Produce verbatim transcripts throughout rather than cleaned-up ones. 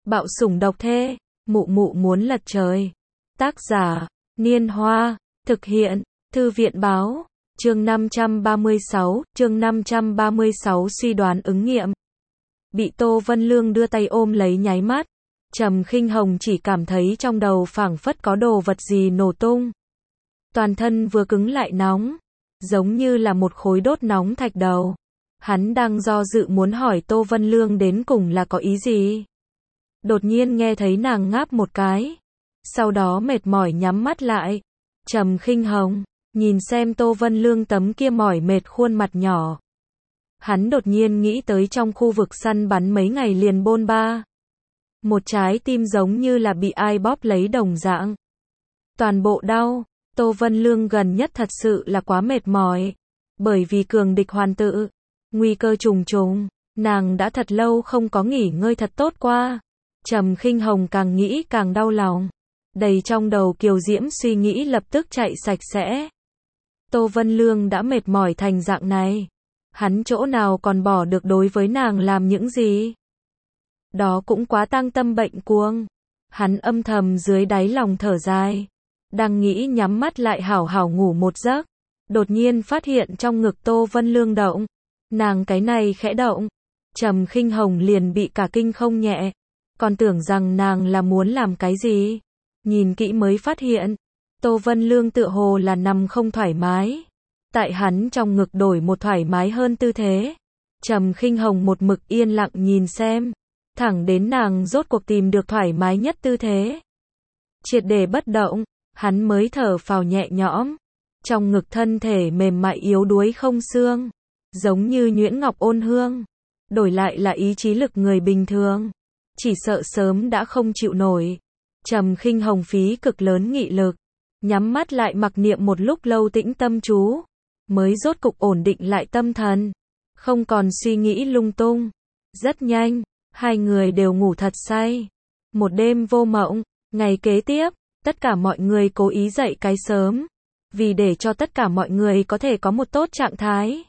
Bạo sủng độc thê, mụ mụ muốn lật trời. Tác giả, Niên Hoa, thực hiện, Thư viện báo, chương năm trăm ba mươi sáu, chương năm trăm ba mươi sáu suy đoán ứng nghiệm. Bị Tô Vân Lương đưa tay ôm lấy nháy mắt, Trầm Khinh Hồng chỉ cảm thấy trong đầu phảng phất có đồ vật gì nổ tung. Toàn thân vừa cứng lại nóng, giống như là một khối đốt nóng thạch đầu. Hắn đang do dự muốn hỏi Tô Vân Lương đến cùng là có ý gì. Đột nhiên nghe thấy nàng ngáp một cái, sau đó mệt mỏi nhắm mắt lại. Trầm Khinh Hồng nhìn xem Tô Vân Lương tấm kia mỏi mệt khuôn mặt nhỏ. Hắn đột nhiên nghĩ tới trong khu vực săn bắn mấy ngày liền bôn ba. Một trái tim giống như là bị ai bóp lấy đồng dạng. Toàn bộ đau. Tô Vân Lương gần nhất thật sự là quá mệt mỏi. Bởi vì cường địch hoàn tự, nguy cơ trùng trùng, nàng đã thật lâu không có nghỉ ngơi thật tốt qua. Trầm Khinh Hồng càng nghĩ càng đau lòng. Đầy trong đầu kiều diễm suy nghĩ lập tức chạy sạch sẽ. Tô Vân Lương đã mệt mỏi thành dạng này. Hắn chỗ nào còn bỏ được đối với nàng làm những gì? Đó cũng quá tăng tâm bệnh cuồng. Hắn âm thầm dưới đáy lòng thở dài. Đang nghĩ nhắm mắt lại hảo hảo ngủ một giấc. Đột nhiên phát hiện trong ngực Tô Vân Lương động. Nàng cái này khẽ động. Trầm Khinh Hồng liền bị cả kinh không nhẹ. Còn tưởng rằng nàng là muốn làm cái gì. Nhìn kỹ mới phát hiện. Tô Vân Lương tựa hồ là nằm không thoải mái. Tại hắn trong ngực đổi một thoải mái hơn tư thế. Trầm Khinh Hồng một mực yên lặng nhìn xem. Thẳng đến nàng rốt cuộc tìm được thoải mái nhất tư thế. Triệt để bất động, hắn mới thở phào nhẹ nhõm. Trong ngực thân thể mềm mại yếu đuối không xương. Giống như nhuyễn ngọc ôn hương. Đổi lại là ý chí lực người bình thường. Chỉ sợ sớm đã không chịu nổi. Trầm Khinh Hồng phí cực lớn nghị lực. Nhắm mắt lại mặc niệm một lúc lâu tĩnh tâm chú. Mới rốt cục ổn định lại tâm thần. Không còn suy nghĩ lung tung. Rất nhanh, hai người đều ngủ thật say. Một đêm vô mộng, ngày kế tiếp, tất cả mọi người cố ý dậy cái sớm. Vì để cho tất cả mọi người có thể có một tốt trạng thái.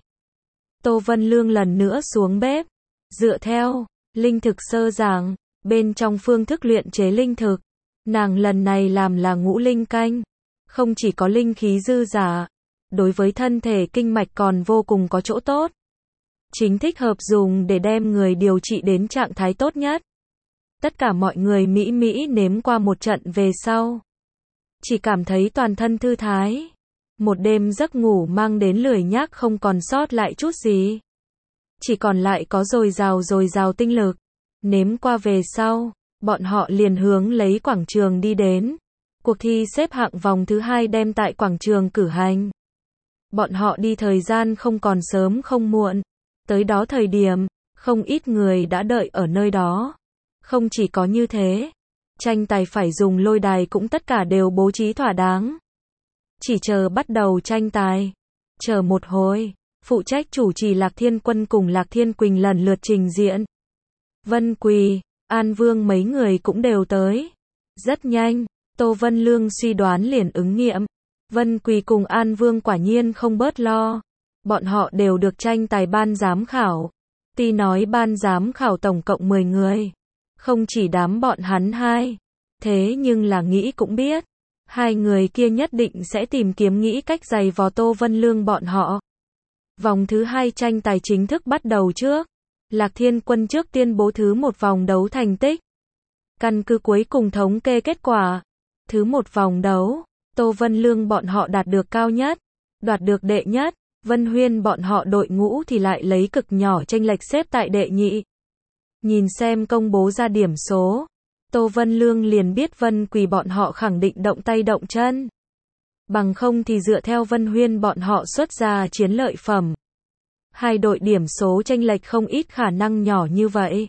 Tô Vân Lương lần nữa xuống bếp. Dựa theo linh thực sơ giảng, bên trong phương thức luyện chế linh thực, nàng lần này làm là ngũ linh canh. Không chỉ có linh khí dư giả, đối với thân thể kinh mạch còn vô cùng có chỗ tốt. Chính thích hợp dùng để đem người điều trị đến trạng thái tốt nhất. Tất cả mọi người mỹ mỹ nếm qua một trận về sau. Chỉ cảm thấy toàn thân thư thái. Một đêm giấc ngủ mang đến lười nhác không còn sót lại chút gì. Chỉ còn lại có dồi dào dồi dào tinh lực. Nếm qua về sau, bọn họ liền hướng lấy quảng trường đi đến. Cuộc thi xếp hạng vòng thứ hai đem tại quảng trường cử hành. Bọn họ đi thời gian không còn sớm không muộn. Tới đó thời điểm, không ít người đã đợi ở nơi đó. Không chỉ có như thế, tranh tài phải dùng lôi đài cũng tất cả đều bố trí thỏa đáng. Chỉ chờ bắt đầu tranh tài. Chờ một hồi, phụ trách chủ trì Lạc Thiên Quân cùng Lạc Thiên Quỳnh lần lượt trình diễn. Vân Quỳ, An Vương mấy người cũng đều tới. Rất nhanh, Tô Vân Lương suy đoán liền ứng nghiệm. Vân Quỳ cùng An Vương quả nhiên không bớt lo. Bọn họ đều được tranh tài ban giám khảo. Tuy nói ban giám khảo tổng cộng mười người. Không chỉ đám bọn hắn hai. Thế nhưng là nghĩ cũng biết. Hai người kia nhất định sẽ tìm kiếm nghĩ cách giày vò Tô Vân Lương bọn họ. Vòng thứ hai tranh tài chính thức bắt đầu trước. Lạc Thiên Quân trước tiên bố thứ một vòng đấu thành tích. Căn cứ cuối cùng thống kê kết quả. Thứ một vòng đấu, Tô Vân Lương bọn họ đạt được cao nhất. Đoạt được đệ nhất. Vân Huyên bọn họ đội ngũ thì lại lấy cực nhỏ chênh lệch xếp tại đệ nhị. Nhìn xem công bố ra điểm số, Tô Vân Lương liền biết Vân Quỳ bọn họ khẳng định động tay động chân. Bằng không thì dựa theo Vân Huyên bọn họ xuất ra chiến lợi phẩm. Hai đội điểm số chênh lệch không ít khả năng nhỏ như vậy.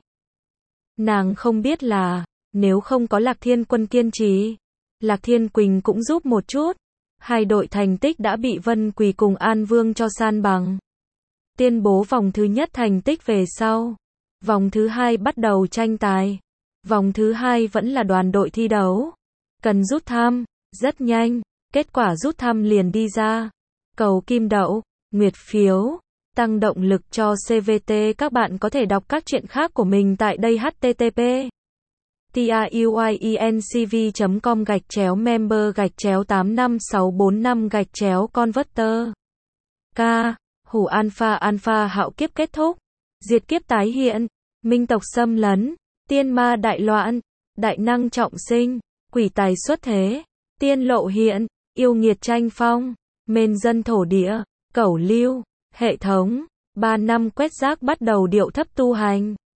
Nàng không biết là, nếu không có Lạc Thiên Quân kiên trì, Lạc Thiên Quỳnh cũng giúp một chút. Hai đội thành tích đã bị Vân Quỳ cùng An Vương cho san bằng. Tuyên bố vòng thứ nhất thành tích về sau. Vòng thứ hai bắt đầu tranh tài. Vòng thứ hai vẫn là đoàn đội thi đấu. Cần rút thăm. Rất nhanh. Kết quả rút thăm liền đi ra. Cầu kim đậu. Nguyệt phiếu. Tăng động lực cho xê vê tê. Các bạn có thể đọc các chuyện khác của mình tại đây. H T T P tiuyuyencv chấm com gạch chéo member gạch chéo tám năm sáu bốn năm gạch chéo converter. K. Hủ alpha alpha hạo kiếp kết thúc. Diệt kiếp tái hiện. Minh tộc xâm lấn. Tiên ma đại loạn. Đại năng trọng sinh. Quỷ tài xuất thế. Tiên lộ hiện. Yêu nghiệt tranh phong. Mền dân thổ địa. Cẩu lưu. Hệ thống. Ba năm quét rác bắt đầu điệu thấp tu hành.